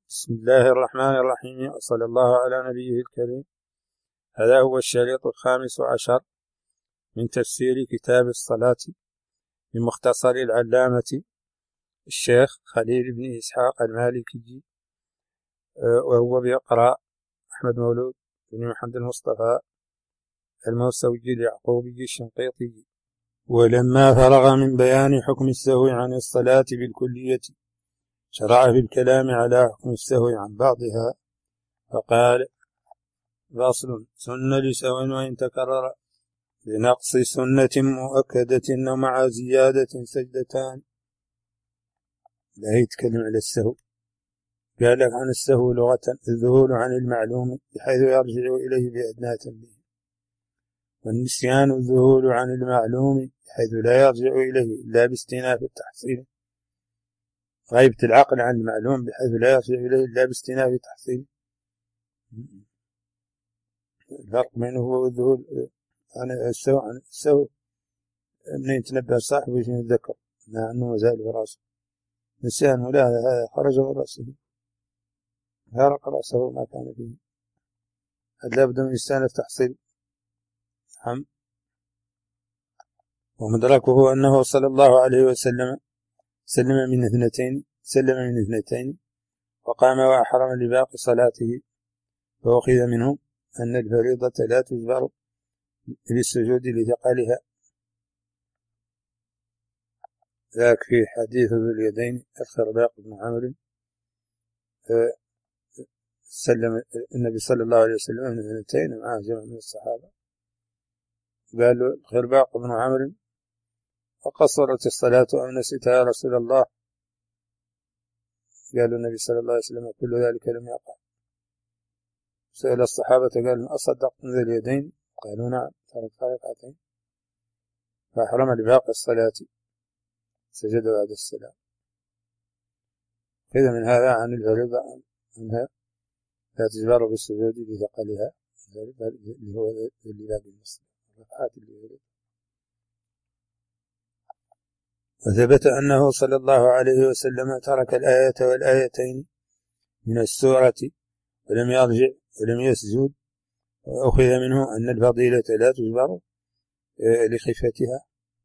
بسم الله الرحمن الرحيم، وصلى الله على نبيه الكريم. هذا هو الشريط 15 من تفسير كتاب الصلاة بمختصر العلامة الشيخ خليل بن إسحاق المالكي، وهو بيقرأ أحمد مولود بن محمد المصطفى الموسوي اليعقوبي الشنقيطي. ولما فرغ من بيان حكم السهو عن الصلاة بالكلية شرع في الكلام على حكم السهو عن بعضها، فقال: فصل: سن لسهو وإن تكرر بنقص سنة مؤكدة ومع زيادة سجدتان. لا يتكلم على السهو. قال لك عن السهو لغة الذهول عن المعلوم بحيث يرجع إليه بأدنى تنبيه، والنسيان الذهول عن المعلوم بحيث لا يرجع إليه إلا باستئناف التحصيل. غيبة العقل عن المعلوم بحيث لا يرجع إليه إلا باستئناف التحصيل. الفرق بينه والذهول عن السهو من يتنبه صاحبه يتذكر مع أنه مازال في رأسه. نسيان ولا هذا خرج من رأسه، فارق رأسه ما كان فيه. هذا لابد من استئناف تحصيل. ومدركه أنه صلى الله عليه وسلم سلم من اثنتين وقام وأحرم لباقي صلاته، فأخذ منه أن الفريضة لا تجبر بالسجود لثقلها. ذاك في حديث ذو اليدين الخرباق بن عمرو، سلم النبي صلى الله عليه وسلم من اثنتين ومعه جمع من الصحابة. قال له الخرباق بن عمرو: فقصرت الصلاة أم نسيتها يا رسول الله؟ قال النبي صلى الله عليه وسلم: كل ذلك لم يقع. سأل الصحابة قال: أصدقت ذو اليدين؟ قالوا: نعم، ترك ركعتين. فأحرم لباقي الصلاة، سجد بعد السلام. كذا من هذا عن الفريضة أنها لا تجبر بالسجود لثقلها، اللي هو اللي باقي المسلم الركعات اللي. وثبت أنه صلى الله عليه وسلم ترك الآية والآيتين من السورة ولم يرجع ولم يسجد، وأخذ منه أن الفضيلة لا تجبر لخفتها.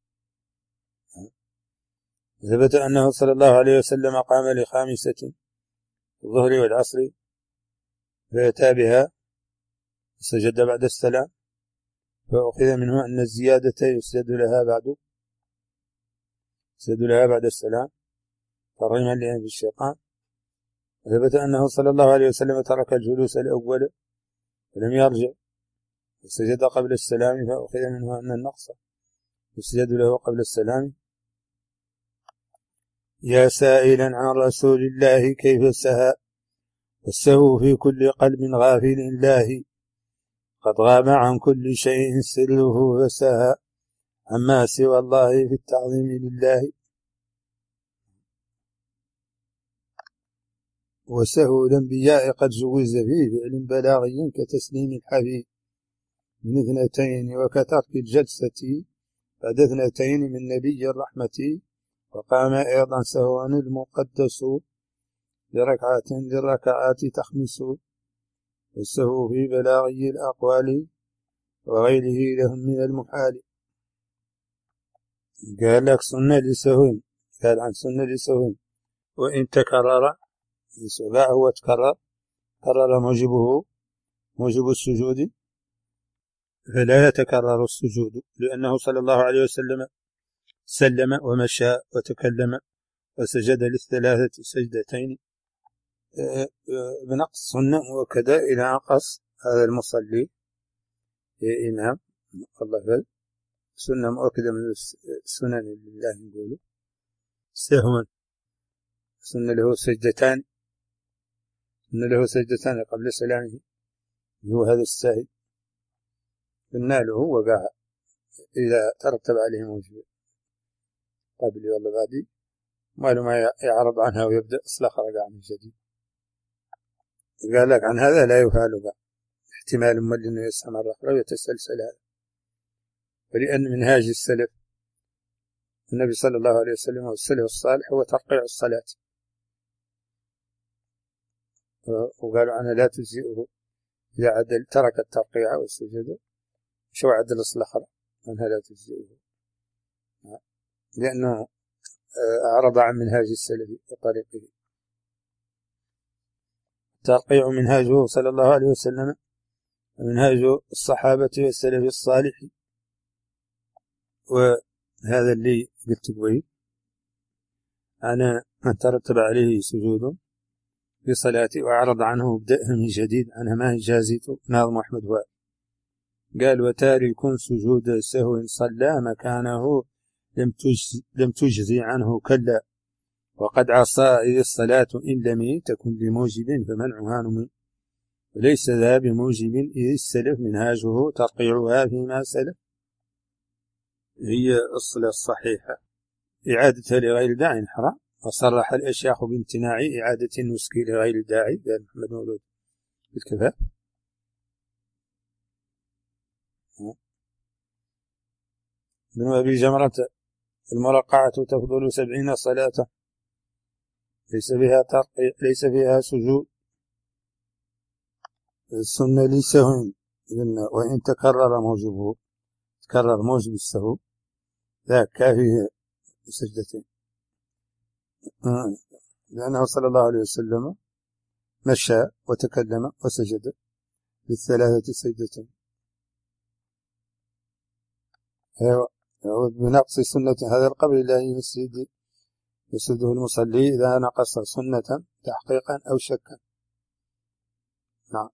ثبت أنه صلى الله عليه وسلم قام لخامسة الظهر والعصر فأتى بها سجد بعد السلام، فأخذ منه أن الزيادة يسجد لها بعد السلام ترغيما لأنف الشيطان. ثبت أنه صلى الله عليه وسلم ترك الجلوس الأول ولم يرجع وسجد قبل السلام، فأخذ منه أن النقص يسجد له قبل السلام. يا سائلا عن رسول الله كيف سهى، والسهو في كل قلب غافل الله، قد غاب عن كل شيء سره فسهى عما سوى الله في التعظيم لله. وسهو الأنبياء قد جوز فيه فعل بلاغي كتسليم الحبيب من اثنتين، وكترك الجلسة بعد اثنتين من نبي الرحمة، وقام أيضا سهوا المقدس للركعات تخمس. والسهو في بلاغي الأقوال وغيره لهم من المحال. قال لك سنة لسهو، قال عن سنة لسهو وإن تكرر، لا هو كرر موجب السجود، فلا يتكرر السجود، لأنه صلى الله عليه وسلم سلم ومشى وتكلم وسجد للثلاثة سجدتين بنقص سنة مؤكدة إلى نقص هذا المصلي يا إمام الله فل سنة مؤكدة من السنن لله نقوله. سهوا سنة له سجدتان قبل سلامه، هو هذا الساهل قلنا له وقع إذا ترتب عليه موجب قبل والله بعدي ما يعرض عنها ويبدأ إصلاح رجع من جديد. قال لك عن هذا لا يفعل بقى احتمال مل إنه يسعى مرة أخرى ويتسلسل هذا، ولأن منهاج السلف النبي صلى الله عليه وسلم والسلف الصالح هو ترقيع الصلاة، وقالوا عنها لا تجزئه إذا عدل ترك الترقيع والسجود، شو عدل الأخرى أنها لا تجزئه لأنه أعرض عن منهاج السلف وطريقه. الترقيع منهاجه صلى الله عليه وسلم، منهاج الصحابة والسلف الصالح، وهذا اللي قلت قبيل أنا من ترتب عليه سجود في صلاتي وأعرض عنه بدأها من جديد عنها ما جازيته ناظم أحمد وائل قال وتارك سجود سهو صلى مكانه لم تجزي عنه كلا، وقد عصى إذ الصلاة إن لم تكن لموجب فمنعها نمي، وليس ذا بموجب إذ السلف منهاجه ترقيعها فيما سلف. هي الصلاة الصحيحة إعادتها لغير داع حرام، وصرح الأشياخ بامتناع إعادة النسك لغير الداعي، قال محمد مولود بالكفاء. بن أبي جمرة المرقعة تفضل 70 صلاة ليس بها ترقيع ليس فيها سجود، السنة لسهو وإن تكرر موجبه، تكرر موجب السهو ذاك كافيه سجدتين، لأنه صلى الله عليه وسلم مشى وتكلم وسجد للثلاثة سجدتين. بنقص سنة هذا القبل الله يسجده المصلي إذا نقص سنة تحقيقا أو شكا. نعم.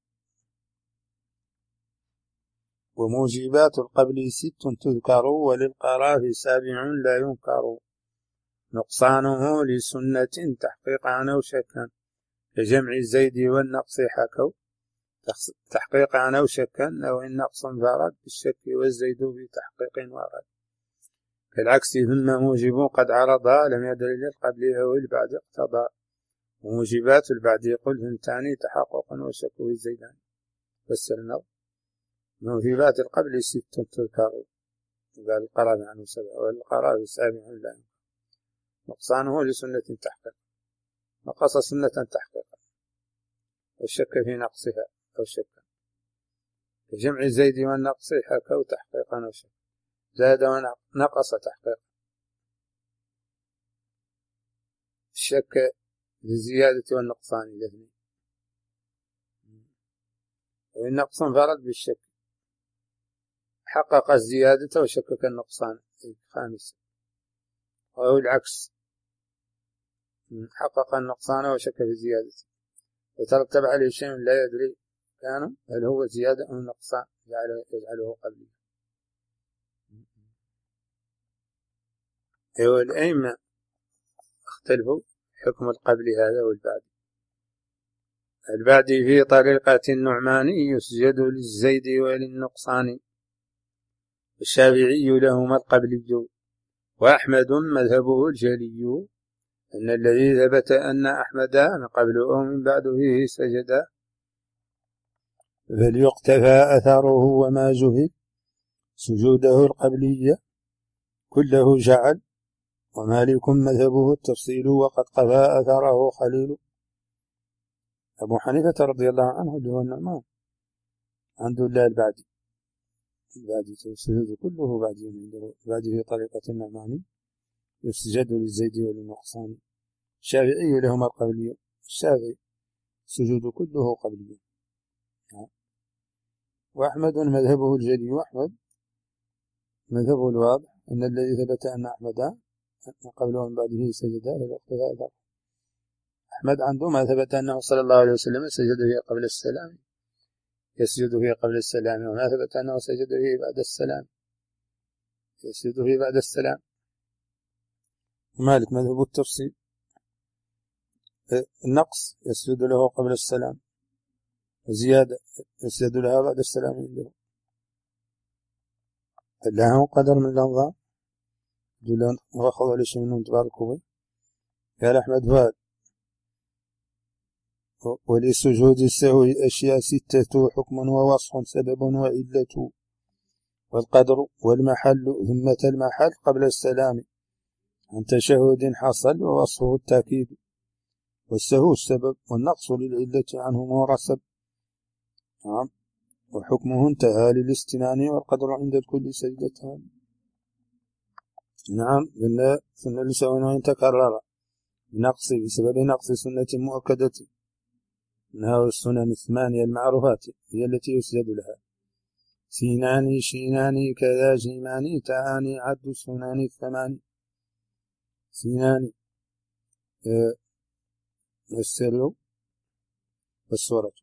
وموجبات القبل 6 تذكر، وللقراف 7 لا ينكر، نقصانه لسنة تحقيقا أو شكا، كجمع الزيد والنقص حكوا، تحقيقا أو شكا، أو إن نقص فرد بالشك والزيد بتحقيق ورد، كالعكس ثم موجب قد عرض لم يدل للقبل أو البعد اقتضى، وموجبات البعد قل ثنتان تحقق وشك والزيدان. فسرنا موجبات القبل 6 تذكر، قال القرار عنه 7 والقرار 7 لا، نقصانه لسنة تحقيق، نقص سنة تحقيقا والشك في نقصها أو شكا، كجمع الزيد والنقص حكوا تحقيقا أو شك، زاد ونقص تحقيقا، الشك للزيادة والنقصان الاثنين، وإن نقص فرد بالشك حقق الزيادة وشكك النقصان الخامس، وهو العكس حقق النقصان وشك في الزيادة وترتب عليه شيء لا يدري كان هل هو زيادة أو نقصان يجعله قبلي. والأئمة اختلفوا حكم القبل هذا والبعد. البعد في طريقة النعمان يسجد للزيد وللنقصان، الشافعي لهما القبلي، وأحمد مذهبه الجلي، أن الذي ثبت أن أحمد من قبل أو من بعد فيه سجد، فليقتفى أثره وما جهل سجوده القبلية كله جعل، ومالك مذهبه التفصيل وقد قفى أثره خليل. أبو حنيفة رضي الله عنه اللي هو النعمان عنده لا البعدي السجود كله بعدي عنده بعدي في طريقة النعماني يسجد للزيد وللنقصان، الشافعي لهما القبلي، الشافعي السجود كله قبلي، وأحمد مذهبه الجلي، وأحمد مذهبه الواضح أن الذي ثبت أن أحمد قبل ومن بعده سجد للاقتفاء. أحمد عنده ما ثبت أنه صلى الله عليه وسلم سجد فيه قبل السلام يسجد فيه قبل السلام، وما ثبت أنه سجد فيه بعد السلام يسجد فيه بعد السلام. مالك مذهب التفصيل، النقص يسجد له قبل السلام، زيادة يسجد لها بعد السلام عنده. الله قدر من الأنظام دولان وأخذ على شيء منهم تباركوا به. قال أحمد فؤاد ولسجود السهو أشياء 6 حكم ووصف سبب وعلة، والقدر والمحل ثمة المحل قبل السلام عن تشهد حصل ووصفه التأكيد، والسهو السبب والنقص للعلة عنه مرسب. نعم. وحكمه انتهى للاستنان والقدر عند الكل سجدتان. نعم. سنة لسوء تكرر بسبب نقص سنة مؤكدة منها السنن الثمانية المعروفات هي التي يسجد لها. سيناني شيناني كذا جيماني تعاني عد السنن الثماني. سيناني السر والسورة.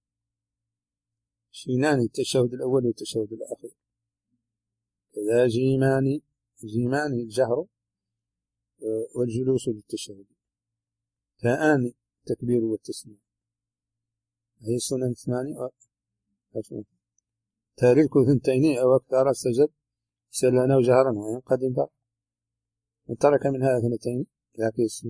شيناني التشهد الأول والتشهد الأخير. كذا جيماني الجهر والجلوس للتشهد. تآني التكبير والتسمية. هي السنن الثمانية. تارك ثنتين أو أكثر سجد سلنا وجهرا وينقدم بقى. من ترك منها اثنتين لكن السجد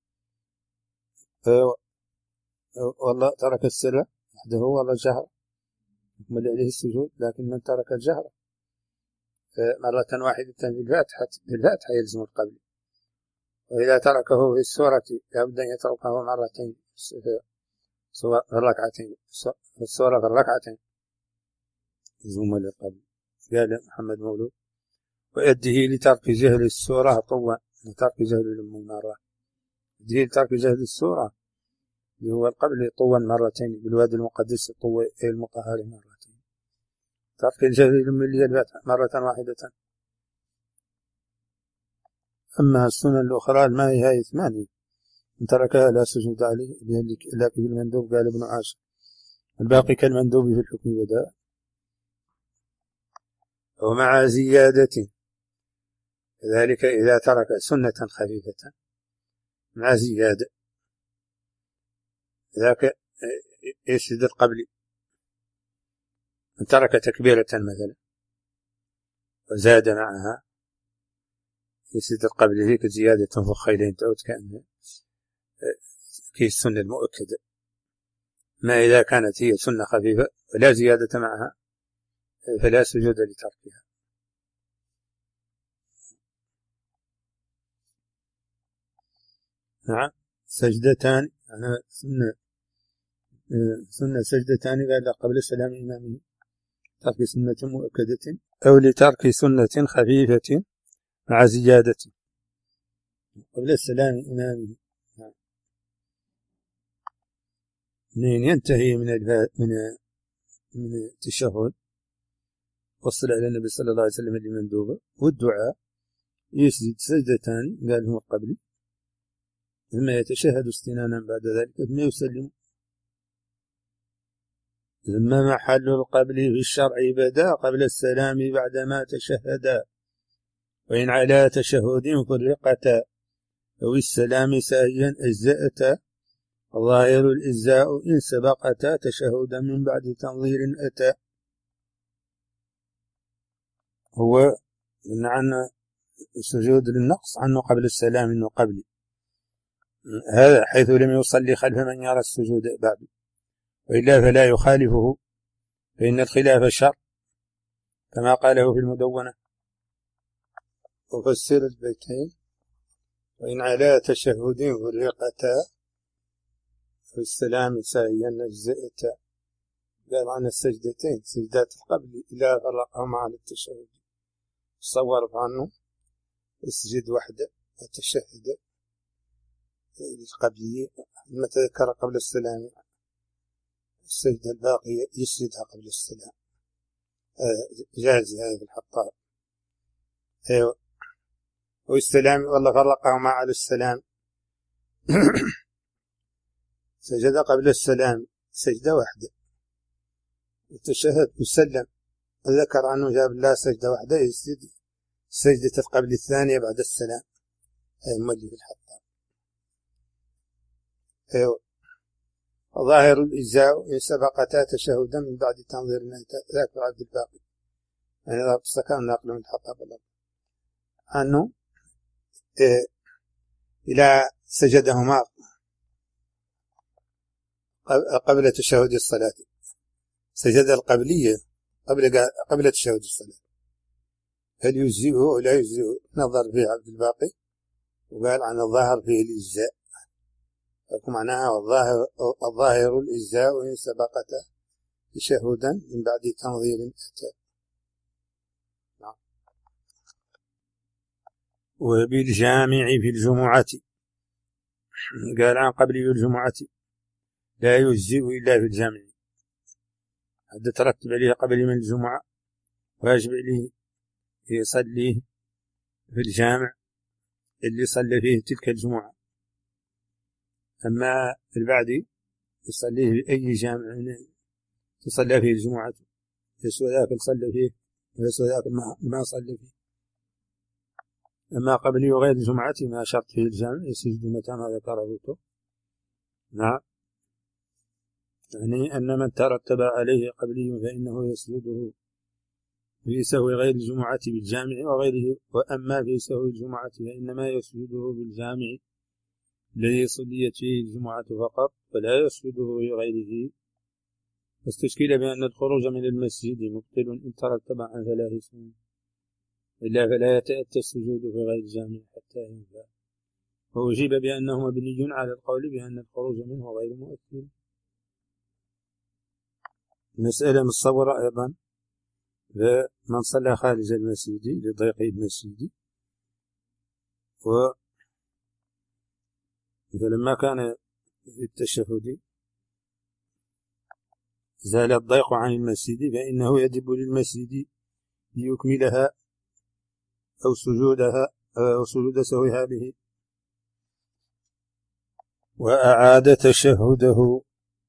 والله ترك السر وحده والله الجهر يكمل عليه السجود. لكن من ترك الجهر مرة واحدة في الفاتحة يلزم القبل. وإذا تركه في السورة لابد أن يتركه مرتين في الركعتين في السورة في الركعتين يلزم للقبل. قال محمد مولود ويده لترك جهل السورة طوى لترك جهل المرة. يده لترك جهل السورة اللي هو القبل طوى مرتين بالوادي المقدس طوى المطهر مرتين. ترك الجهل اللي الفاتحة مرة واحدة. أما السنن الأخرى ما هي ثمانية من تركها لا سجود عليه لكن بالمندوب. قال ابن عاشر الباقي كالمندوب في الحكم بدأ. ومع زيادة كذلك إذا ترك سنة خفيفة مع زيادة ذاك يسجد القبل. من ترك تكبيرة مثلا وزاد معها يسجد القبل. هيك زيادة فخيلين تعود كأنه كي السنة المؤكدة. ما إذا كانت هي سنة خفيفة ولا زيادة معها فلا سجود لتركها. نعم. سجدتان أنا سنة سجدتان قال قبل السلام إمامه ترك سنة مؤكدة أو لترك سنة خفيفة مع زيادة قبل السلام إمامه. منين ينتهي من التشهد وصل إلى النبي صلى الله عليه وسلم لمندوبه والدعاء يسجد سجدتان قال هو قبلي ثم يتشهد استنانا بعد ذلك ثم يسلم. ثم محل القبل في الشرع بدا قبل السلام بعدما تشهدا. وإن على تشهد فرقتا أو السلام ساهيا أجزأتا ظاهر الإجزاء إن سبقتا تشهدا من بعد تنظير أتى. هو عن السجود للنقص عنه قبل السلام إنه قبلي هذا حيث لم يصلي خلف من يرى السجود بعد. وإلا فلا يخالفه فإن الخلاف شر كما قاله في المدونة. وفسر البيتين وإن على تشهد فرقتا في السلام ساهيا أجزأتا. قال عن السجدتين سجدات القبل إلى فرقهما على التشهد صور عنه اسجد وحده وتشهد للقبلية متى ذكر قبل السلام السجدة الباقية يسجدها قبل السلام. جاز هذا في الحطاب. أيوة. والسلام والله فرقهما على السلام سجد قبل السلام سجدة واحدة وتشهد وسلم وذكر عنه جاب الله سجدة واحدة يسجد سجدة القبل الثانية بعد السلام. هي مولي في الحطاب. أيوة. ظاهر الإجزاء إن سبقتا تشهدا من بعد تنظير ذاك عبد الباقي يعني ضبط السكان ناقل من الحطاب أنه إلى سجدهما قبل تشهد الصلاة سجد القبلية قبل تشهد الصلاة هل يجزئه أو لا يجزئه نظر فيه عبد الباقي وقال عن الظاهر فيه الإجزاء معناها الظاهر الإجزاء إن سبقت تشهدا من بعد تنظير أتى. وبالجامع في الجمعة، قال عن قبلي الجمعة لا يجزئ إلا في الجامع، حتى ترتب عليه قبل من الجمعة واجب عليه يصليه في الجامع اللي صلى فيه تلك الجمعة. أما البعدي يصليه بأي جامع تصلى فيه الجمعة، يسوى ذاك صلى فيه ويسوى ذاك ما صلى فيه. أما قبل غير الجمعة ما شرط فيه الجامع يسجد متى ما ذكره. نعم، يعني أن من ترتب عليه قبلي فإنه يسجده في سهو غير الجمعة بالجامع وغيره. وأما في سهو الجمعة فإنما يسجده بالجامع الذي صليت فيه الجمعة فقط، ولا يسجده لغيره. فاستشكل بأن الخروج من المسجد مبطل إن ترتب عن 3 سنين، إلا فلا يتأتى السجود في غير الجامع حتى ينفع. وأجيب بأنه مبني على القول بأن الخروج منه غير مؤثر. مسألة متصورة أيضا، فمن صلى خارج المسجد لضيق المسجد فلما كان في التشهد زال الضيق عن المسجد فإنه يجب للمسجد ليكملها أو سجود سهوها به، وأعاد تشهده.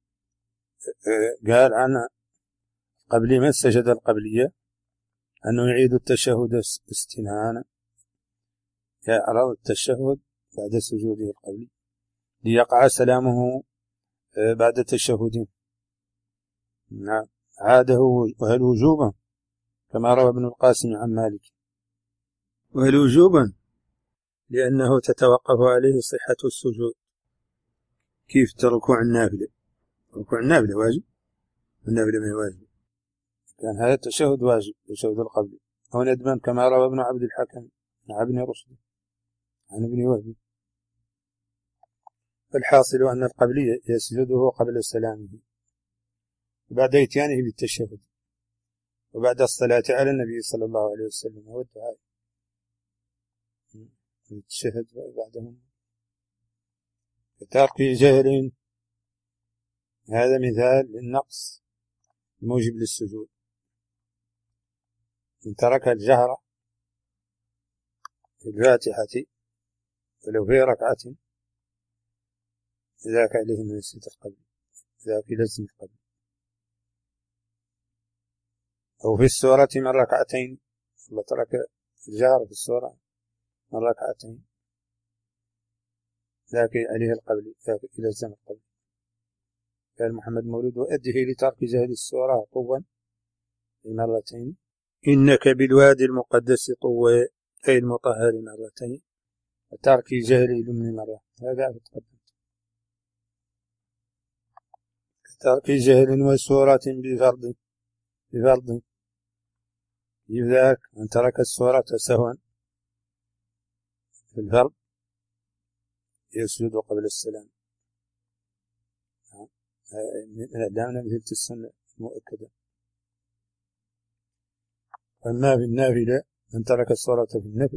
قال عن قبل من سجد القبلية أنه يعيد التشهد استنانا، يعرض التشهد بعد سجوده القبلي ليقع سلامه بعد التشهد. نعم، عاده. وهل وجوبا كما روى ابن القاسم عن مالك، وهل وجوبا لأنه تتوقف عليه صحة السجود. كيف ركوع النافلة؟ ركوع النافلة واجب، النافلة ما هي واجب. كان هذا التشهد واجب، التشهد القبلي، أو ندبا كما روى ابن عبد الحكم عن ابن رشد عن ابن وهب. فالحاصل أن القبلي يسجده قبل سلامه وبعد إتيانه بالتشهد وبعد الصلاة على النبي صلى الله عليه وسلم والدعاء التشهد بعدهم. كترك جهل، هذا مثال للنقص الموجب للسجود. إن ترك الجهر في الفاتحة ولو في ركعة ذاك عليه من نسية القبل، ذاك لازم القبل. أو في السورة من ركعتين، الله ترك الجهر في السورة من ركعتين ذاك عليه القبل، ذاك لازم القبل. قال محمد مولود وأده لترك جهل السورة طوا مرتين، إنك بالوادي المقدس طوى أي المطهر مرتين، وترك جهل اليمن مرة. هذا تقدم. ترك جهل وسورة بفرض ذاك من ترك السورة سهوا في الفرض يسجد قبل السلام. لا مثل السنة المؤكدة. أما في النافلة من ترك السورة في النفل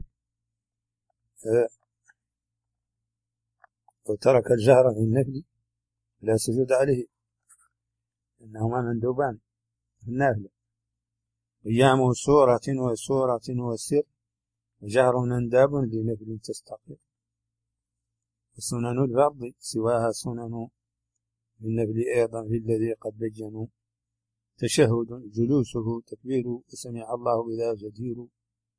وترك الجهر في النفل لا سجود عليه، إنهما مندوبان في النافلة. قيام سورة وسورة وسر وجهر منداب لنفل تستقر. وسنن الفرض سواها سنن النفل أيضا في الذي قد بينوا، تشهد جلوسه تكبير وسمع الله بذا جدير.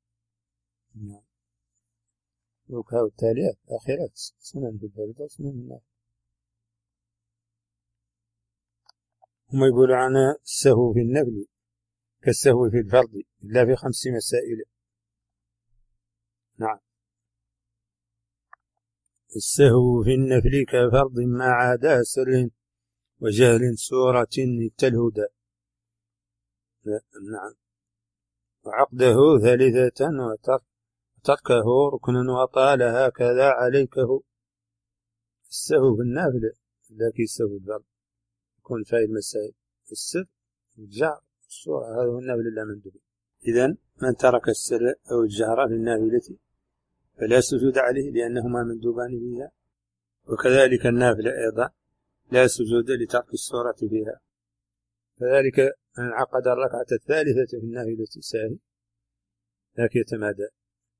وكاو التاليات آخرات سنن في الفرض وسنن النفل. هم يقولوا عن السهو في النفل كالسهو في الفرض إلا في 5 مسائل. نعم، السهو في النفل كفرض ما عدا سر وجهل سورة التلهدى. نعم، وعقده 3 وتركه ركن وطال هكذا عليكه. السهو في النافلة لا كيسهو الفرض، يكون فيه المسائل السر والجهر والسورة، هذا هو النافلة لا مندوب. إذن من ترك السر أو الجهر في النافلة فلا سجود عليه لأنهما مندوبان فيها، وكذلك النافلة أيضا لا سجود لترك السورة فيها. فذلك من انعقد الركعة الثالثة في النافلة ساهي ذاك يتمادى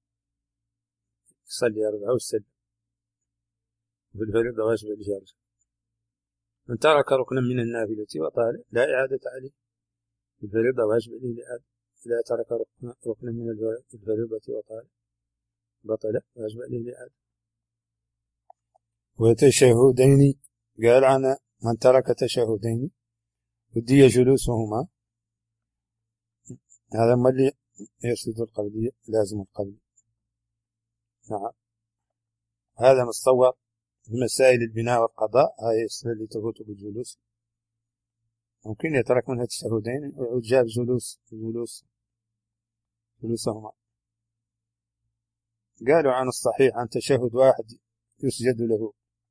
يصلي 4 ويسلم، وفي الفريضة واجب الجهر. من ترك ركنا من النافلة وطال لا إعادة عليه، في الفريضة واجب عليه الإعادة. إذا ترك ركنا من الفريضة وطال بطل واجب عليه الإعادة. وتشهدين، قال عن من ترك تشهدين ودي جلوسهما، هذا ما اللي يسجد القبلية لازم القبل. نعم، هذا متصور في مسائل البناء والقضاء، هاي الصلاة اللي تفوت بالجلوس ممكن يترك منها التشهدين ويجاب جلوسهما. قالوا عن الصحيح عن تشهد واحد يسجد له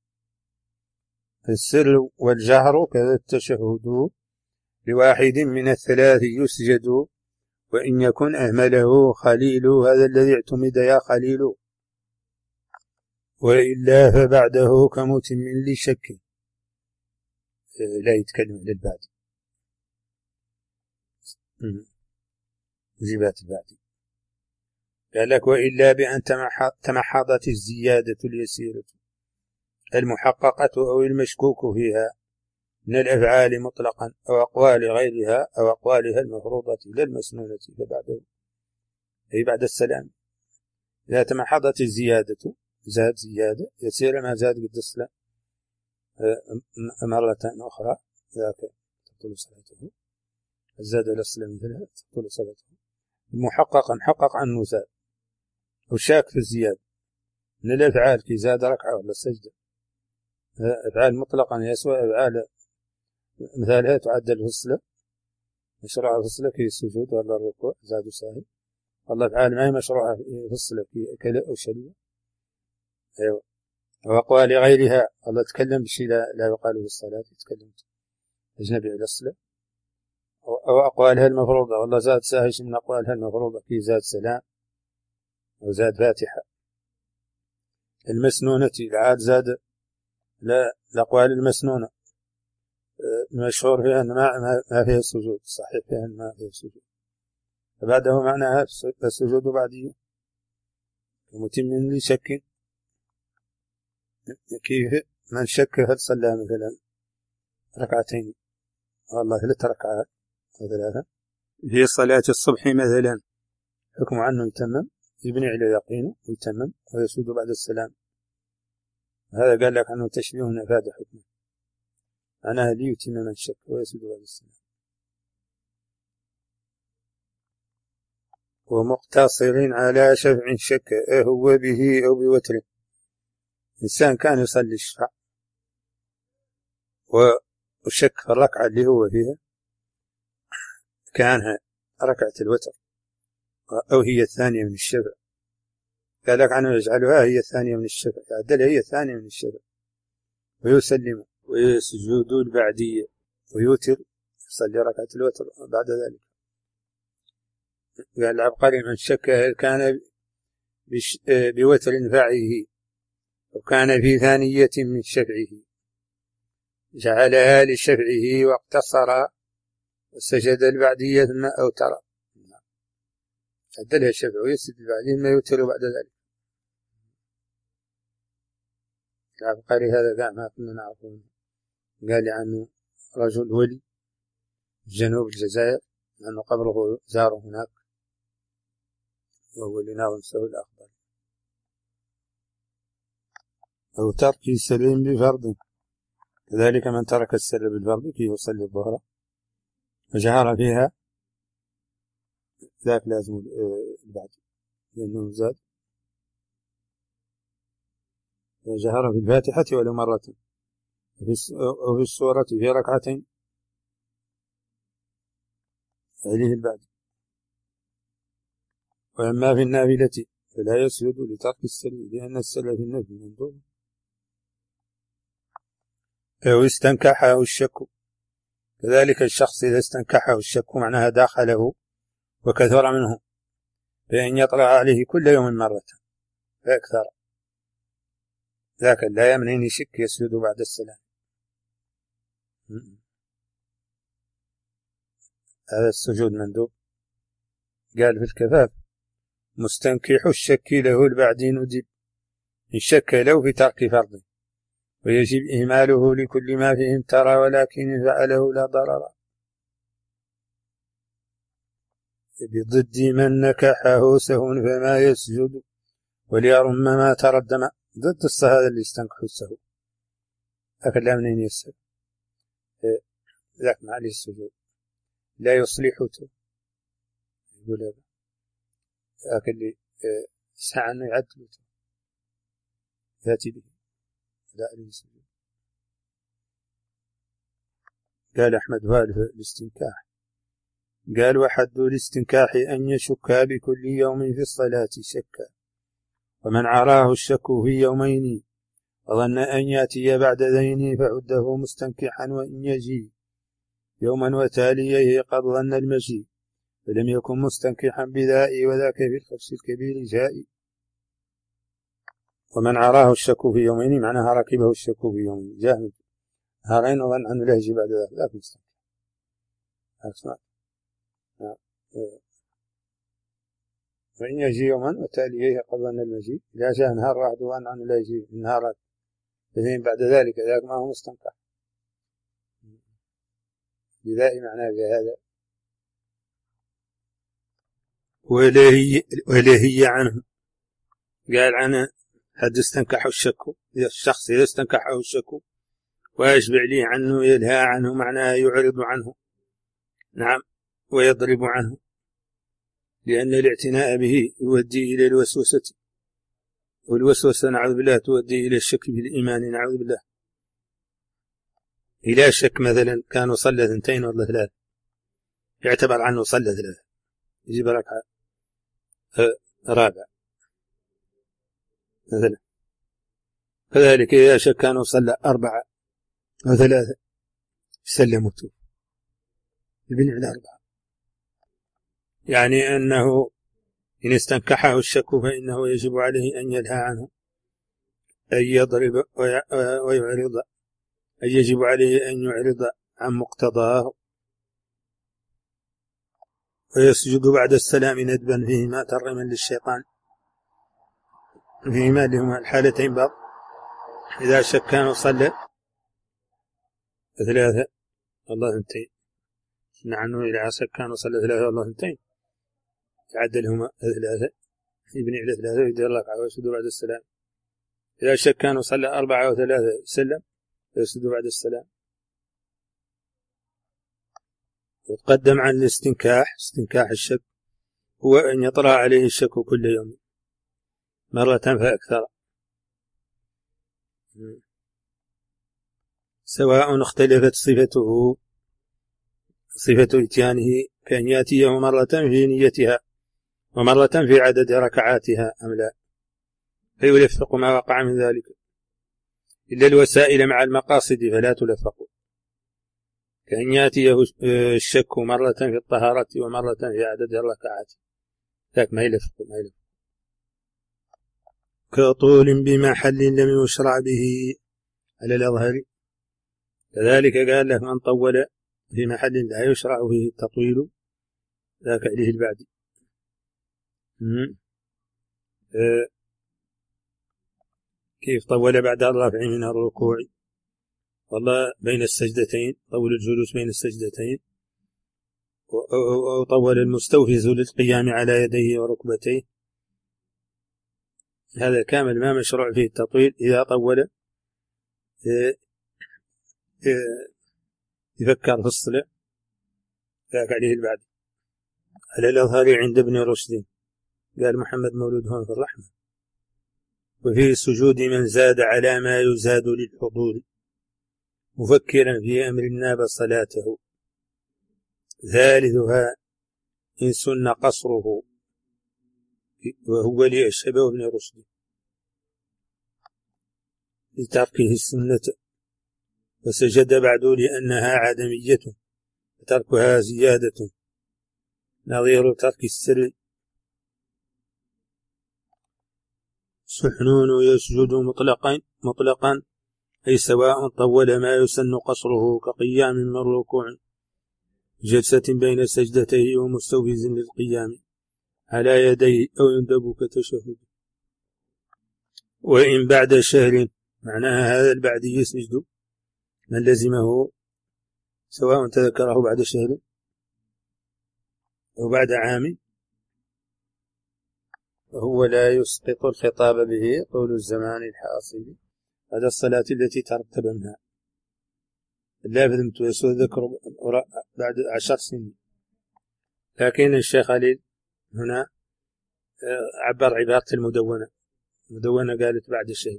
السر والجهر، كذا التشهد لواحد من الثلاث يسجد، وإن يكن أهمله خليل، هذا الذي اعتمد يا خليل، وإلا فبعده كمتم لشك، لا يتكلم للبعد، وجبات البعد. قال لك وإلا بأن تمحضت الزيادة اليسيرة المحققة أو المشكوك فيها من الأفعال مطلقا أو أقوال غيرها أو أقوالها المفروضة لا المسنونة، فبعده أي بعد السلام. إذا تمحضت الزيادة، زاد زيادة يسير ما زاد قد السلام مرة أخرى، ذاك تبطل صلاته. زاد السلام مثلها تبطل صلاته. المحقق محقق عنه زاد، وشاك في الزيادة من الأفعال كي زاد ركعة ولا سجدة، أفعال مطلقا يسوى أفعال مثالها تعدل فصلة، مشروع فصلة كي السجود ولا الركوع زاد ساهي، والله أفعال ما هي مشروعة فصلة كي أكل أو شرية. أيوة. وأقوال غيرها، الله تكلم بشيء لا يقال في الصلاة، يتكلم أجنبي على الصلاة. أو أقوالها المفروضة، والله زاد ساهي من أقوالها المفروضة كي زاد سلام أو زاد فاتحة. المسنونة العاد زاد لا الأقوال المسنونة المشهور فيها أن ما فيها السجود، صحيح فيها أن ما فيها السجود، فبعده معناها السجود بعديه ومتم لشك، كيف من شك هل صلى مثلا ركعتين والله 3 ركعات أو 3 في صلاة الصبح مثلا، حكم عنه يتمم، يبني على يقينه ويتمم ويسجد بعد السلام. هذا قال لك عنه تشبيه نفاذ حكمه، أنا لي يتم من شك ويسجد بعد السلام. ومقتصر على شفع شك هو به أو بوتر، إنسان كان يصلي الشفع وشك في الركعة اللي هو فيها كانها ركعة الوتر أو هي الثانية من الشفع، قال لك عنه يجعلها هي الثانية من الشفع، يعدلها هي الثانية من الشفع ويسلم ويسجد البعدية ويوتر، يصلي ركعة الوتر بعد ذلك. قال العبقري من شك هل كان بوتر فعه وكان في ثانية من شفعه جعلها لشفعه واقتصر وسجد البعدية ثم أوتر، عدلها الشفع ويسجد البعدية ثم يوتر بعد ذلك. العبقري هذا قام ما كنا نعرفه، قال عنه رجل ولي في جنوب الجزائر لأنه قبره زاره هناك، وهو اللي ناظم سوي الأخضر. أو ترك السلم بفرض، كذلك من ترك السر بالفرض كي يصلي الظهر وجهر فيها ذاك لازم البعد لأنه زاد، جهر في الفاتحة ولو مرة أو في السورة في ركعتين عليه البعد. وأما في النافلة فلا يسجد لترك السر، لأن السر في النفل مندوب أو استنكحه الشك. كذلك الشخص إذا استنكحه الشك معناها داخله وكثر منه، فإن يطلع عليه كل يوم مرة فأكثر، ذاك لا يمنع يشك يسجد بعد السلام. هذا السجود مندوب. قال في الكفاف: مستنكح الشك له البعد ندب، إن شك له في ترك فرض، ويجب إهماله لكل ما فيه امترى، ولكن إن فعله لا ضرر. بضد من نكحه سهو فما يسجد، وليرم ما تردم. ضد هذا اللي يستنكح السهو، لكن لا منين يسهل ذاك مع السجود لا يصلحه. يقول هذا ذاك اللي سعى أنه يعدل يأتي به لا السجود. قال أحمد وائل في الاستنكاح، قال: وحد الاستنكاح أن يشك بكل يوم في الصلاة شكا، ومن عراه الشك في يومين وظن أن يأتي بعد ذين فعده مستنكحا، وإن يجي يوما وتاليه قد ظن المجيء فلم يكن مستنكحا بذائي، وذاك في الخفش الكبير جائي. ومن عراه الشك في يومين معناها ركبه الشك في يومين جاهد هارين وظن أنه لا يجي بعد ذاك مستنكح. أسمع. وإن يجي يوما وتاليه قد ظن المجيء، إذا جاء نهار واحد وظن أنه لا يجي النهارات فإن بعد ذلك ذاك ما هو مستنكح. بذائي معناه بهذا. ولهي عنه، قال عنه: حد استنكحه الشك، إذا الشخص إذا استنكحه الشك ويشبع لي عنه يلهى عنه معناه يعرض عنه، نعم، ويضرب عنه، لأن الاعتناء به يؤدي إلى الوسوسة، والوسوسة نعوذ بالله تؤدي إلى الشك بالإيمان، نعوذ بالله. إلى شك مثلا كانوا صلى 2 ولا 3 يعتبر عنه صلى 3 يجيب ركعة رابع مثلا. كذلك إذا شك كانوا صلى 4 أو 3 يسلموا يبني على 4، يعني أنه إن استنكحه الشك فإنه يجب عليه أن يلهى عنه، أن يضرب ويعرض، أن يجب عليه أن يعرض عن مقتضاه، ويسجد بعد السلام ندبا فيهما ترغما للشيطان، فيهما لهما الحالتين بعض. إذا شك كانوا صلى 3 والله 2، نعنه إلى شك كانوا صلى 3 والله 2 يعدلهما 3 يبني على 3 ويدير ركعة ويسجد بعد السلام. إذا شك كانوا صلى 4 أو 3 سلم ويسجد بعد السلام. وتقدم عن الاستنكاح، استنكاح الشك هو أن يطرأ عليه الشك كل يوم مرة فأكثر، سواء اختلفت صفة إتيانه، كأن يأتيه مرة في نيتها ومرة في عدد ركعاتها أم لا، فيلفق ما وقع من ذلك، إلا الوسائل مع المقاصد فلا تلفق، كأن يأتيه الشك مرة في الطهارة ومرة في عدد الركعات، ذاك ما يلفق. كطول بمحل لم يشرع به على الأظهر، كذلك قال له: من طول في محل لا يشرع فيه التطويل ذاك عليه البعد. كيف طول بعد الرفع من الركوع؟ والله بين السجدتين، طول الجلوس بين السجدتين، وطول المستوفز للقيام على يديه وركبتيه، هذا كامل ما مشروع فيه التطويل. إذا طول يفكر في الصلاة ذاك عليه البعد على الأظهر عند ابن رشد. قال محمد مولود هون في الرحمة: وفي السجود من زاد على ما يزاد للحضور مفكرا في أمر ناب صلاته، ثالثها إن سن قصره، وهو لأشهبه ابن رشد لتركه السنة وسجد بعد لأنها عدمية وتركها زيادة نظير ترك السر. سحنون يسجد مطلقا أي سواء طول ما يسن قصره كقيام من ركوع جلسة بين سجدتيه ومستوفز للقيام على يديه أو يندب كتشهد. وإن بعد شهر معناها هذا البعد يسجد من لزمه سواء تذكره بعد شهر أو بعد عام، وهو لا يسقط الخطاب به طول الزمان الحاصل هذا الصلاة التي ترتب منها اللافظ متوسط ذكر بعد 10 سنين. لكن الشيخ خليل هنا عبر عبارة المدونة قالت بعد شهر،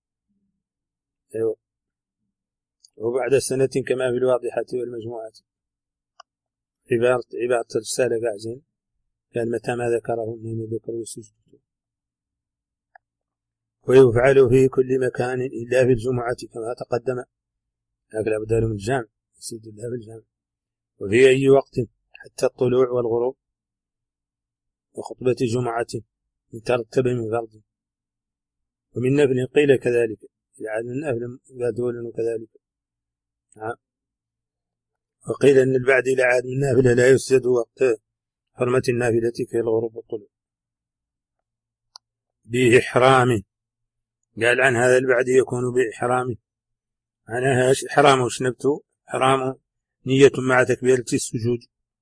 أيوة، وبعد سنة كما في الواضحة والمجموعة. عبارة الرسالة قاعدين قال متى ما ذكره منين ذكره سجدته. ويفعل في كل مكان إلا في الجمعة كما تقدم، لكن لابد له من الجامع يسجد الله في الجامع. وفي أي وقت حتى الطلوع والغروب، وخطبة جمعة ترتب من فرض ومن نفل قيل كذلك، العاد من نفل قالوا كذلك. وقيل أن البعد إلى عاد من نافلة لا يسجد وقت حرمة النافلة في الغروب والطلوع. بإحرام قال عن هذا البعد يكون بإحرام، معناها إحرام وشنبته إحرام نية مع تكبيرة السجود،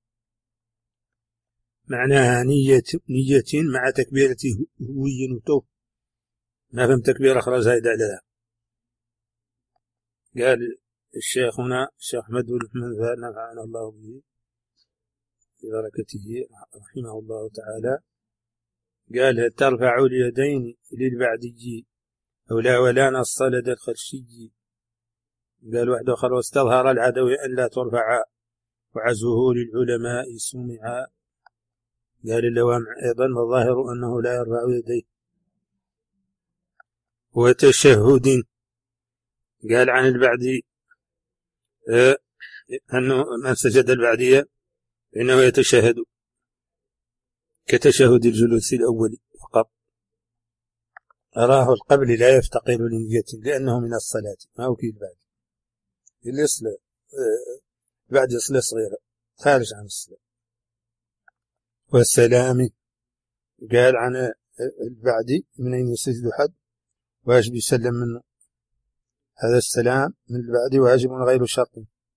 معناها نية مع تكبيرة هوي وتوف، ما فهم تكبير أخرى زايد عليها. قال الشيخ هنا الشيخ أحمد بن محمد نفعنا الله به ببركته رحمه الله تعالى، قال ترفع اليدين للبعدي أو لا ولا نص لدى الخرشي. قال واحد آخر واستظهر العدو أن لا ترفع وعزه للعلماء سمع. قال اللوامع أيضا والظاهر أنه لا يرفع يديه. وتشهد قال عن البعدي أنه من سجد البعدية إنه يتشهد كتشهد الجلوس الأول فقط. أراه القبل لا يفتقر لنية لأنه من الصلاة ما هو كي البعد اللي يصل بعد يصل صغيرة خارج عن الصلاة. والسلام قال عن البعدي منين يسجد حد واجب يسلم منه، هذا السلام من البعد واجب غير شرط.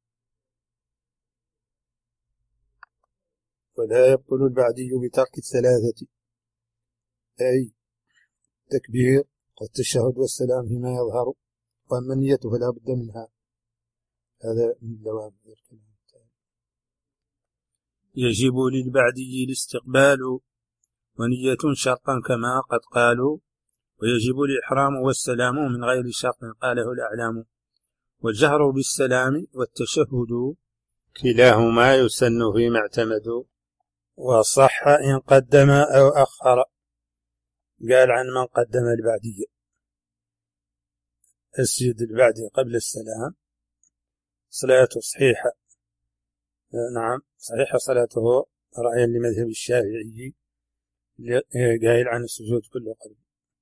ولا يبطل البعدي بترك الثلاثة أي تكبير والتشهد والسلام فيما يظهر، وأما النية فلا بد منها، هذا من الدوام. يجب للبعدي الاستقبال ونية شرطا كما قد قالوا، ويجب الإحرام والسلام من غير شرط قاله الأعلام، والجهر بالسلام والتشهد كلاهما يسن فيما اعتمدوا، وصح إن قدم أو أخر. قال عن من قدم البعدية اسجد البعدي قبل السلام صلاته صحيحة، نعم صحيحة صلاته رأيا لمذهب الشافعي قائل عن السجود كله قبل.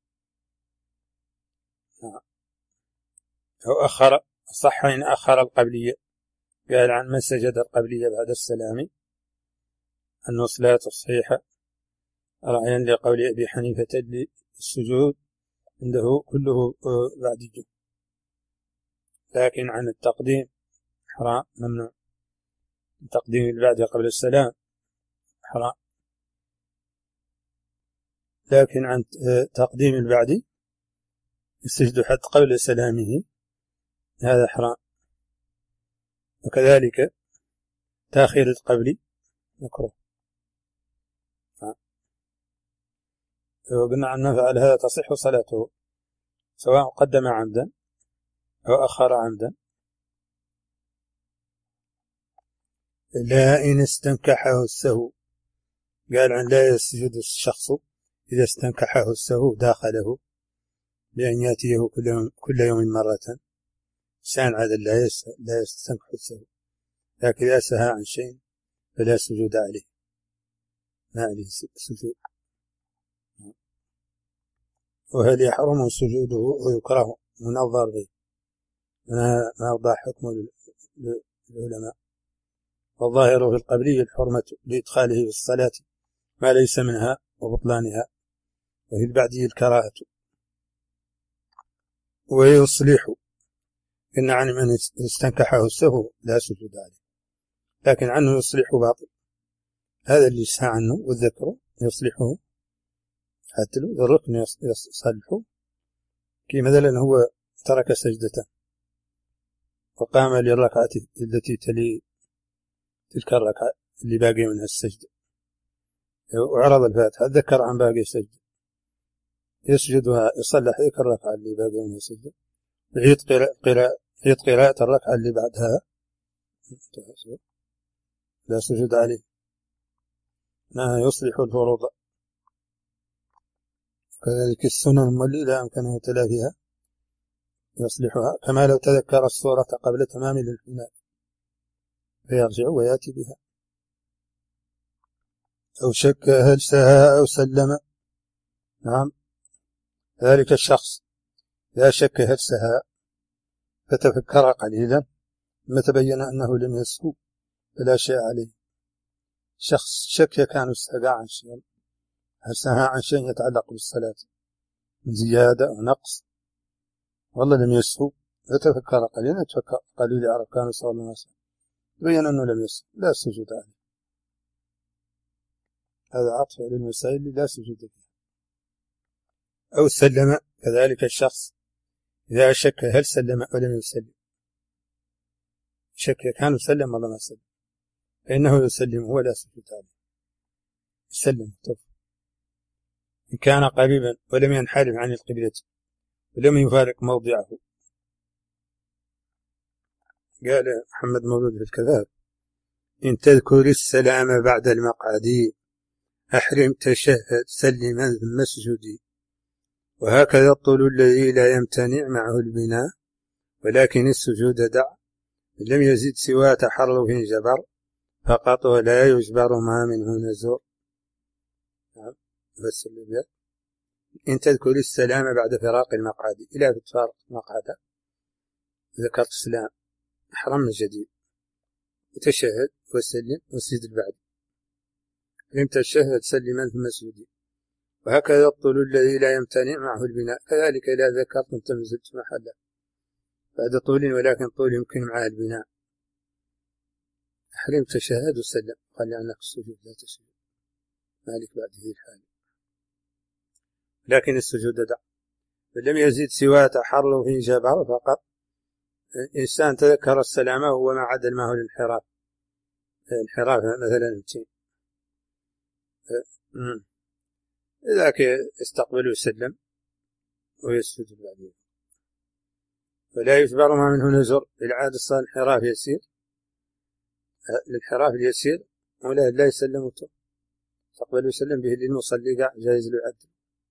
نعم. أو أخر صح إن أخر القبلية، قال عن من سجد القبلية بعد السلام أنه صلاته صحيحة رأيا لقول أبي حنيفة للسجود عنده كله بعدي، لكن عن التقديم حرام ممنوع، تقديم البعد قبل السلام حرام، لكن عن تقديم البعد السجد حتى قبل سلامه هذا حرام. وكذلك تأخير القبل مكروه. وقلنا عنه فعل هذا تصح صلاته سواء قدم عمدا أو أخر عمدا. لا إن استنكحه السهو، قال عن لا يسجد الشخص إذا استنكحه السهو داخله بأن يأتيه كل يوم مرة إنسان عدل لا يستنكح السهو، لكن إذا سهى عن شيء فلا سجود عليه، ما عليه سجود. وهل يحرم سجوده ويكره منظر به؟ ما أوضح حكمه للعلماء. والظاهر في القبلي الحرمة لإدخاله في الصلاة ما ليس منها وبطلانها، وفي البعدي الكراهة. ويصلح إن عن من استنكحه السهو لا سجود عليه، لكن عنه يصلح باطل. هذا اللي سهى عنه والذكر يصلحه، حتى لو الركن يصلحه، كي مثلا هو ترك سجدته وقام للركعة التي تلي تلك الركعة اللي باقي منها السجدة، وعرض الفاتحة ذكر عن باقي السجدة، يسجدها، يصلح ذيك الركعة اللي باقي منها السجدة، يعيد قراءة الركعة اللي بعدها، لا سجود عليه. يصلح الفروض. كذلك السنن واللي لا يمكنه تلافيها يصلحها، كما لو تذكر السورة قبل تمام الانحناء فيرجع ويأتي بها. أو شك هل سهى أو سلم. نعم، ذلك الشخص إذا شك هل سهى فتفكر قليلا ثم تبين أنه لم يسهو فلا شيء عليه. شخص شك كان سهى عن شيء، هل سهى عن شيء يتعلق بالصلاة من زيادة أو نقص، والله لم يسهو، فتفكر قليلا، تفكر قليل يعرف كان صلى الله عليه وسلم، تبين أنه لم يسهو لا سجود عليه. هذا عطف للمسائل اللي لا سجود فيها. أو سلم، كذلك الشخص إذا شك هل سلم أو لم يسلم، شك كان يسلم ولا ما سلم، فإنه يسلم ولا سجود عليه، يسلم توفى. إن كان قريبا ولم ينحرف عن القبلة ولم يفارق موضعه. قال محمد مولود في الكذاب: إن تذكر السلام بعد المقعد أحرم تشهد سلما ثم اسجدي، وهكذا الطول الذي لا يمتنع معه البناء، ولكن السجود دع، لم يزد سوى تحرف جبر فقط ولا يجبر ما منه نزور. بس إن تذكر السلام بعد فراق المقعد، إلى فتفارق المقعد ذكرت السلام أحرم من جديد، وتشهد وسلم وسجد البعد، لم تشهد سلما ثم اسجدي، وهكذا الطول الذي لا يمتنع معه البناء، كذلك إذا ذكرتم تمزلت محله بعد طول، ولكن طول يمكن معه البناء، أحرم تشهد وسلم، قال عنك السجود لا تسجد مالك بعد هذه الحالة، لكن السجود دع، فلم يزيد سوى تحرف جبر فقط. إنسان تذكر السلام وهو ما عدل معه الانحراف، الانحراف مثلا 200، ذاك يستقبل ويسلم ويسجد بعدين، ولا يجبر ما منه نزر. بالعادة الصلاة الانحراف يسير، الانحراف اليسير ولا لا يسلم وتو يستقبل ويسلم به للمصلي قاع جائز له يعدل.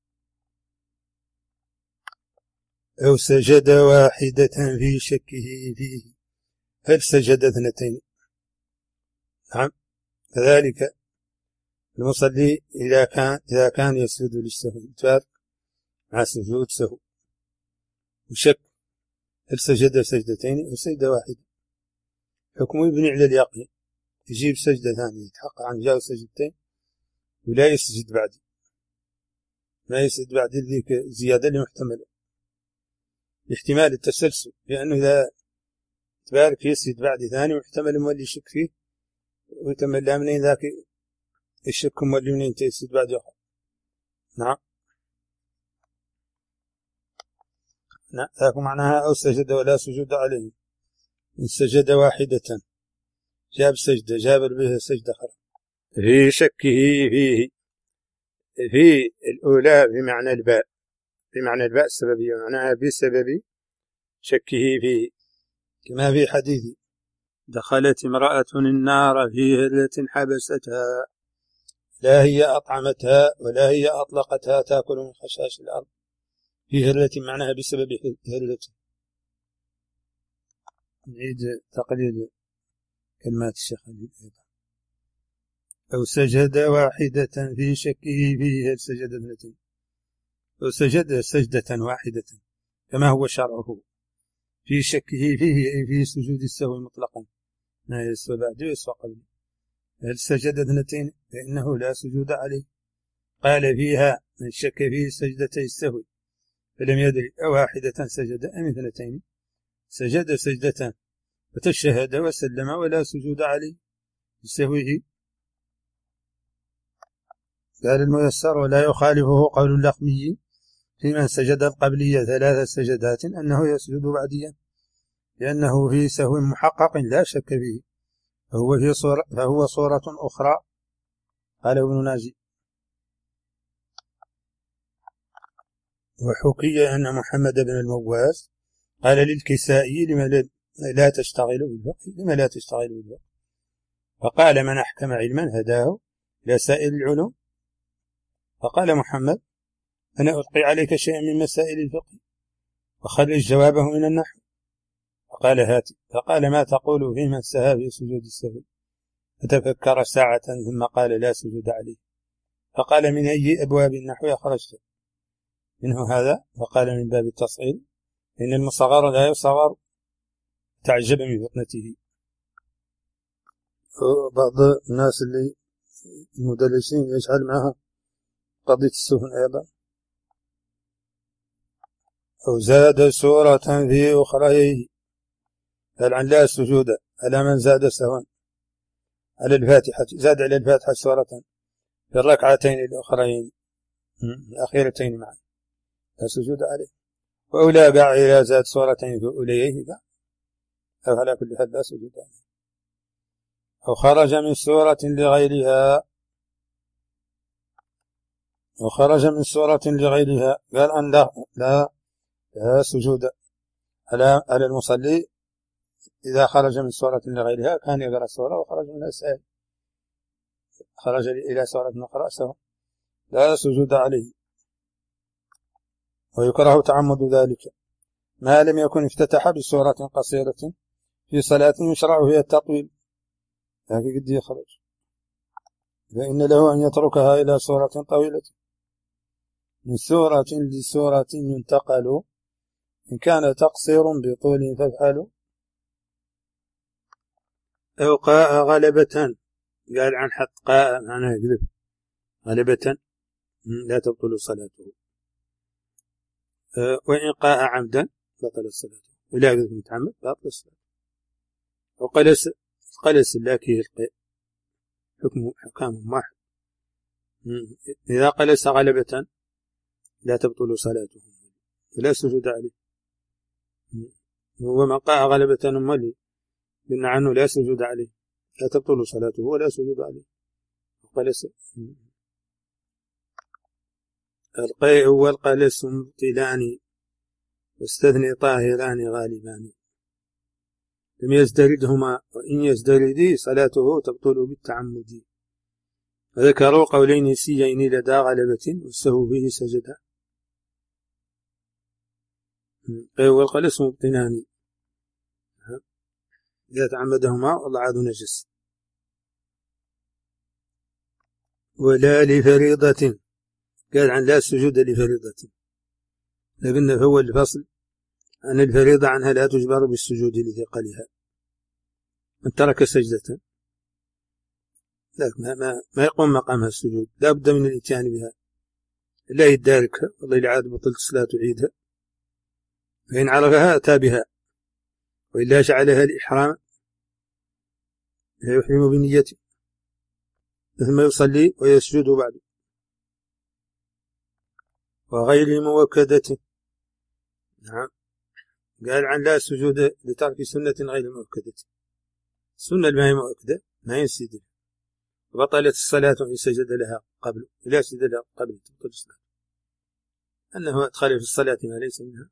أو سجد واحدة في شكه فيه، هل سجد 2؟ نعم، كذلك المصلي إذا كان يسجد للسهو يتفارق مع سجود سهو وشك هل سجد 2 أو سجدة واحدة، حكمه يبني على اليقين، يجيب سجدة ثانية يتحقق عن جاء سجدتين ولا يسجد بعد، ما يسجد بعد ذيك زيادة محتملة باحتمال التسلسل، لأنه إذا تبارك يسجد بعد ثاني محتمل مولي يشك فيه ويتملى منين ذاك الشك مولي منين تيسجد بعد آخر. نعم ذاك معناها أو سجد ولا سجود عليه. إن سجد واحدة جاب سجدة جاب بها سجدة أخرى في شكه فيه، في الأولى بمعنى الباء، بمعنى الباء السببية، معناها بسبب شكه فيه، كما في حديث: دخلت امرأة النار في هرة حبستها، لا هي أطعمتها ولا هي أطلقتها تأكل من خشاش الأرض، في هرة معناها بسبب هرة. نعيد تقليد كلمات الشيخ علي أيضا. أو سجد واحدة في شكه فيه، هل سجد اثنتين، أو سجد سجدة واحدة كما هو شرعه في شكه فيه، أي في سجود السهو مطلقا، ما يسوى بعد يسوى قبل. هل سجد اثنتين فإنه لا سجود عليه. قال فيها من شك فيه سجدتي السهو فلم يدري أواحدة سجد أم اثنتين، سجد سجدة وتشهد وسلم ولا سجود عليه بسهوه. قال الميسر ولا يخالفه قول اللخمي في من سجد القبلية 3 سجدات أنه يسجد بعديا، لأنه في سهو محقق لا شك فيه، فهو صورة أخرى. قال ابن ناجي. وحكي أن محمد بن المواز قال للكسائي لما لا تشتغل بالفقه، فقال من أحكم علما هداه إلى سائر العلوم. فقال محمد أنا ألقي عليك شيئا من مسائل الفقه وخرج جوابه من النحو. فقال هاتي. فقال ما تقول في من سهى في سجود السهو؟ فتفكر ساعة ثم قال لا سجود عليه. فقال من أي أبواب النحو أخرجت منه هذا؟ فقال من باب التصغير، إن المصغر لا يصغر. تعجب من فطنته. بعض الناس اللي المدرسين يجعل معها قضية السهو أيضا. أو زاد سورة في أخريه، قال عن لا سجود على من زاد سهوا على الفاتحة، زاد على الفاتحة سورة في الركعتين الأخرين الأخيرتين معا لا سجود عليه. وأولى باع إلى زاد سورتين في أوليه باع، أو على كل حد لا سجود عليه. أو خرج من سورة لغيرها، قال أن لا سجود على المصلي إذا خرج من سورة لغيرها، كان يقرأ سورة وخرج منها سائل، خرج إلى سورة أخرى سواء لا سجود عليه. ويكره تعمد ذلك ما لم يكن افتتح بسورة قصيرة في صلاة يشرع فيها التطويل، لكن قد يخرج، فإن له أن يتركها إلى سورة طويلة من سورة لسورة ينتقل، إن كان تقصير بطول فافعلوا. أو قاء غلبة، قال عن حق قاء معناه يقذف غلبة لا تبطل صلاته. وإن قاء عمدا بطل صلاته، ولا يقذف متعمد بطل صلاته. وقلس اللاكي القاء حكام واحد، إذا قلس غلبة لا تبطل صلاته ولا سجود عليه. ومن قاء غلبة ملي قلنا عنه لا سجود عليه، لا تبطل صلاته ولا سجود عليه. وقلس القيء والقلس مبطلان واستثني طاهران غالبان، لم يزدردهما، وإن يزدردي صلاته تبطل بالتعمد. وذكروا قولين سيين لدى غلبة والسهو به سجدا. القيء والقلس مبطلان إذا تعمدهما والله عاد نجس. ولا لفريضة، قال عن لا سجود لفريضة، لكن فهو الفصل أن الفريضة عنها لا تجبر بالسجود لثقلها. من ترك سجدة ما يقوم مقامها السجود، لا بد من الاتيان بها، لا يداركها والله العاد بطلت صلاة عيدها، فإن عرفها أتى بها، وإلا جعلها الإحرام يحرم بنيته ثم يصلي ويسجد بعد. وغير موكدة، نعم، قال عن لا سجود لترك سنة غير موكدة، السنة ما هي موكدة ما ينسجد، وبطلت الصلاة إن سجد لها قبل، لا سجد لها قبل تبطل الصلاة، أنه أدخل في الصلاة ما ليس منها.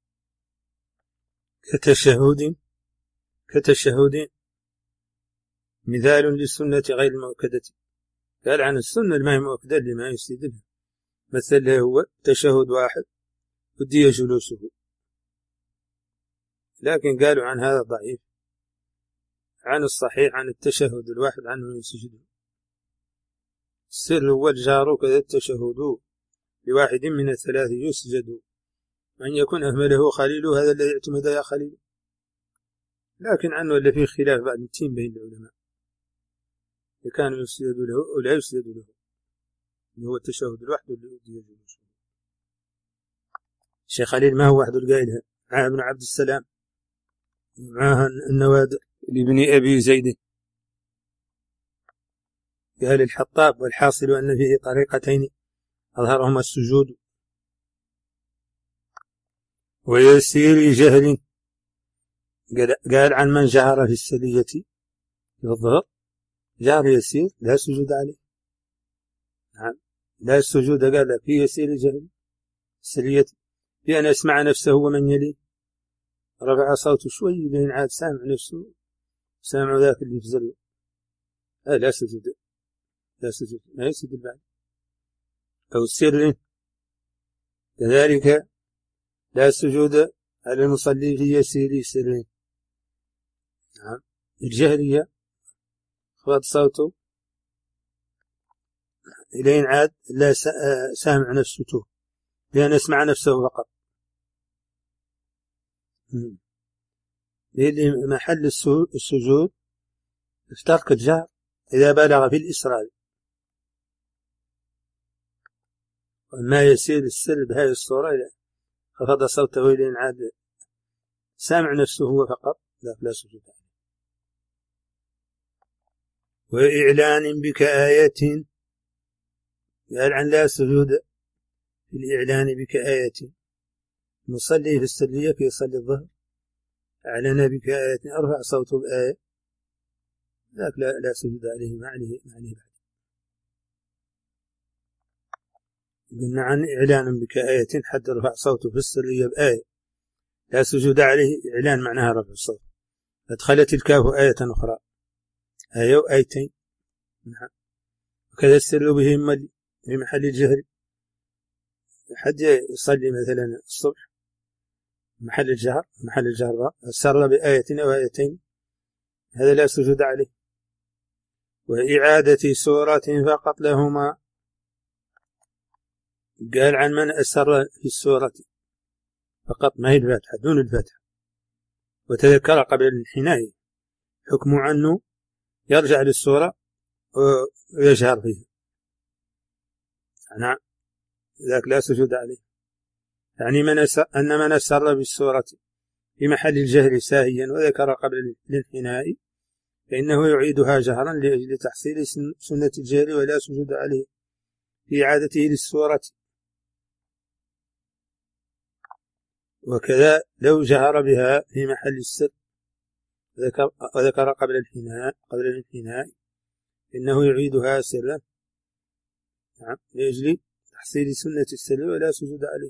كتشهد مثال للسنة غير المؤكدة، قال عن السنة ما هي مؤكدة لما يسجد لها، مثل هو تشهد واحد ودي جلوسه، لكن قالوا عن هذا ضعيف عن الصحيح عن التشهد الواحد عنه يسجد. السر هو الجار كذا التشهد لواحد من الثلاث يسجد، وأن يكون أهمله خليل هذا الذي اعتمد يا خليل. لكن عنه اللي فيه خلاف بعد التين بين العلماء، كان يسجد له أو لا يسجد له، اللي هو التشهد الواحد اللي يجوز. الشيخ خليل ما هو واحد القائلها، معاه ابن عبد السلام ومعاه النوادر لابن أبي زيد. قال الحطاب والحاصل أن فيه طريقتين أظهرهما السجود ويسير جهل. قال عن من جهر في السلية في الظهر جهر يسير لا سجود عليه. نعم لا السجود، قال في يسير جهل السلية بأن يسمع نفسه ومن يليه، رفع صوته شوي لين عاد سامع نفسه، سامع ذاك اللي يفزل لا سجود، لا سجود ما يسجد بعد. أو السر كذلك لا سجود على المصلي في يسير سر. نعم الجهرية خفض صوته إلين عاد لا سامع نفسه لأن يسمع نفسه فقط. اللي محل السجود في ترك الجهر إذا بلغ في الإسرار. وما يسير السر بهذه الصورة إذا خفض صوته إلين عاد سامع نفسه هو فقط لا سجود عليه. وإعلان بكآية، قال عن لا سجود في الإعلان بكآية. نصلي في السرية في صلي الظهر أعلن بكآية أرفع صوته بآية ذاك لا سجود عليه ما عليه بعد. قلنا عن إعلان بكآية حد رفع صوته في السرية بآية لا سجود عليه، إعلان معناها رفع الصوت. أدخلت الكاف آية أخرى، آية وآيتين. نعم وكذا السر به في محل الجهر. حد يصلي مثلا الصبح محل الجهر سر بآية أو آيتين هذا لا سجود عليه. وإعادة سورة فقط لهما، قال عن من أسر في السورة فقط ما هي الفاتحة دون الفاتحة، وتذكر قبل الانحناء حكم عنه يرجع للسورة ويجهر فيها. نعم ذاك لا سجود عليه. يعني أن من أسر بالسورة في محل الجهر ساهيا وذكر قبل الانحناء فإنه يعيدها جهرا لأجل تحصيل سنة الجهر ولا سجود عليه في إعادته للسورة. وكذا لو جهر بها في محل السر وذكر قبل الانحناء إنه يعيدها سرا، نعم لأجل تحصيل سنة السر ولا سجود عليه.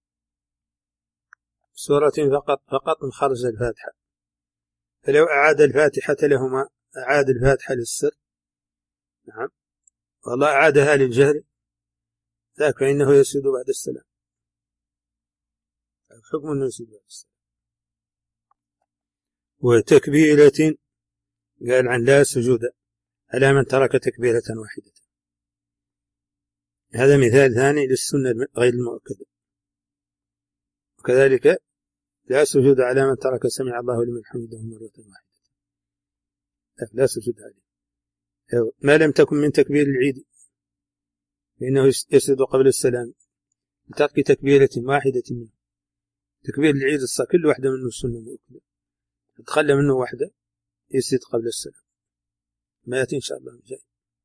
سورة فقط من خرج الفاتحة، فلو أعاد الفاتحة لهما أعاد الفاتحة للسر، نعم والله أعادها للجهر ذاك فإنه يسجد بعد السلام، حكم أنه يسجد بعد السلام. وتكبيرة قال عن لا سجود على من ترك تكبيرة واحدة، هذا مثال ثاني للسنة غير المؤكدة. وكذلك لا سجود على من ترك سمع الله لمن حمده مرة واحدة، لا سجود عليه ما لم تكن من تكبير العيد فإنه يسجد قبل السلام بترك تكبيرة واحدة منه. تكبير العيد كل واحدة منه السنة مؤكدة، تخلى منه واحدة يسجد قبل السلام ما يأتي إن شاء الله جاي.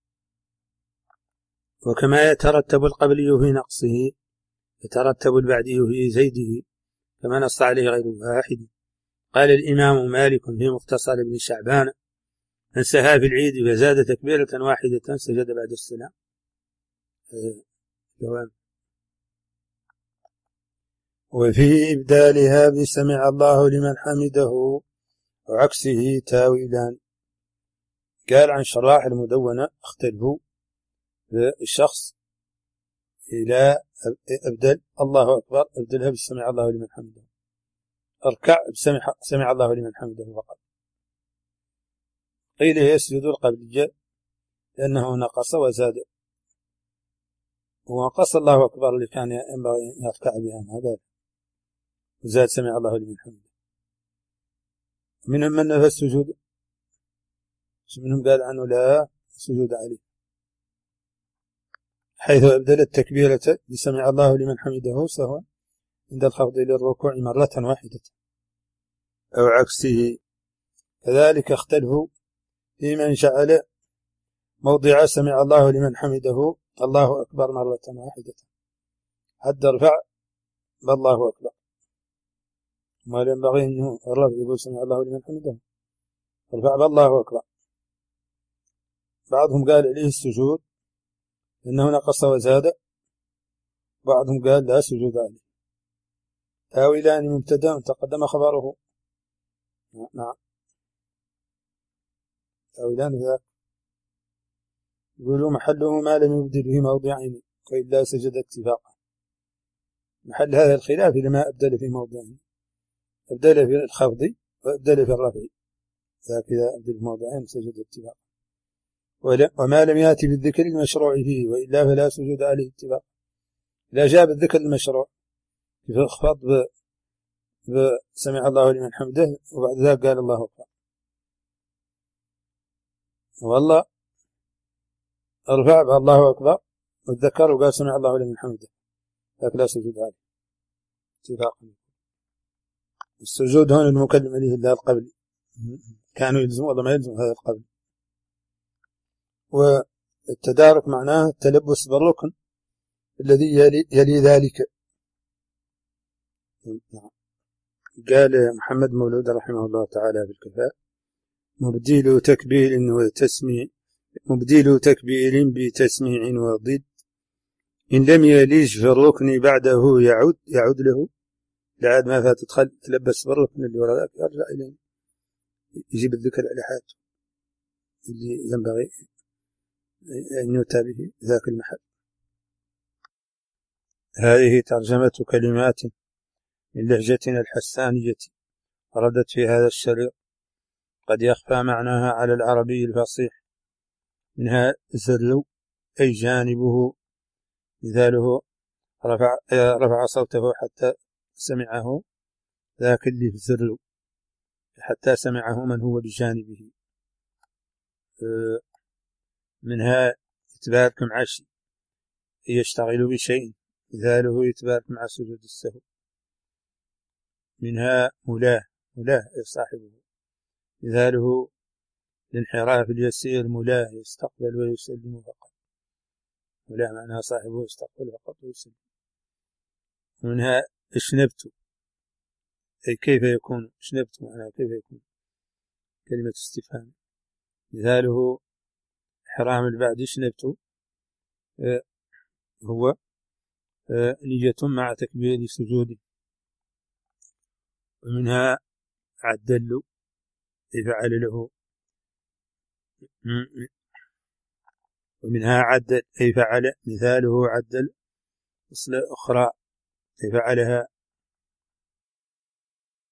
وكما يترتب القبلي في نقصه يترتب البعدي في زيده كما نص عليه غير واحد. قال الإمام مالك في مختصر ابن شعبان من سها في العيد فزاد تكبيرة واحدة سجد بعد السلام جواب. وفي إبدالها بسمع الله لمن حمده وعكسه تاويلان. قال عن شراح المدونة اختلفوا الشخص إلى أبدل الله أكبر أبدلها بسمع الله لمن حمده، اركع بسمع الله لمن حمده فقط. قيل يسجد القبلية لأنه نقص وزاد، ونقص الله أكبر اللي كان ينبغي يركع بها ما قال، وزاد سمع الله لمن حمده. منهم من نفى السجود، منهم قال عنه لا سجود عليه، حيث أبدل التكبيرة بسمع الله لمن حمده سهوا عند الخفض للركوع مرة واحدة أو عكسه. كذلك اختلفوا في من جعل موضع سمع الله لمن حمده الله أكبر مرة واحدة حتى ارفع بالله أكبر، ما ينبغي أنه الرفع يقول سمع الله لمن حمده ارفع بالله أكبر. بعضهم قال عليه السجود إنه نقص وزاد، بعضهم قال لا سجود عليه. تاويلان مبتدأ تقدم خبره، نعم تاويلان ذاك يقولوا محله ما لم يبدل به موضعين وإلا سجد اتفاقا. محل هذا الخلاف لما أبدل في موضعين، أبدل في الخفض وأبدل في الرفع، ذاك إذا أبدل في موضعين سجد اتفاقا. وما لم يأتي بالذكر المشروع فيه وإلا فلا سجود عليه اتفاقا. إذا جاء بالذكر المشروع كيف الخفض بسمع الله لمن حمده وبعد ذلك قال الله أكبر، والله ارفع بالله أكبر والذكر وقال سمع الله لمن حمده لكن لا سجود عليه اتفاقا. السجود هون المكلم عليه الله القبلي، كانوا يلزم ولا ما يلزم هذا القبل. والتدارك معناه التلبس بالركن الذي يلي ذلك. قال محمد مولود رحمه الله تعالى في الكفاء: مبديل تكبير بتسميع وضد، إن لم يليج في الركن بعده يعود له، لعاد ما فات تلبس بالركن اللي وراء ذاك يرجع إليه يجيب الذكر على حاجته اللي ينبغي أن يؤتى به ذاك المحل. هذه ترجمة كلمات من لهجتنا الحسانية وردت في هذا الشريط، قد يخفى معناها على العربي الفصيح. منها زل أي جانبه، مثاله رفع صوته حتى سمعه ذاك اللي في زل، حتى سمعه من هو بجانبه. منها يتبارك مع شيء يشتغل بشيء، مثاله يتبارك مع سجود السهو. منها ملاه صاحبه، مثاله الانحراف اليسير ملاه يستقبل ويسلم فقط، ملاه معناها صاحبه يستقبل فقط ويسلم. منها اشنبت أي كيف يكون، اشنبت معناها كيف يكون، كلمة استفهام. مثاله إحرام البعد اشنبت هو نية مع تكبير سجوده. ومنها عدل أي فعل له، ومنها عدل أي فعل، مثاله عدل أصل أخرى أي فعلها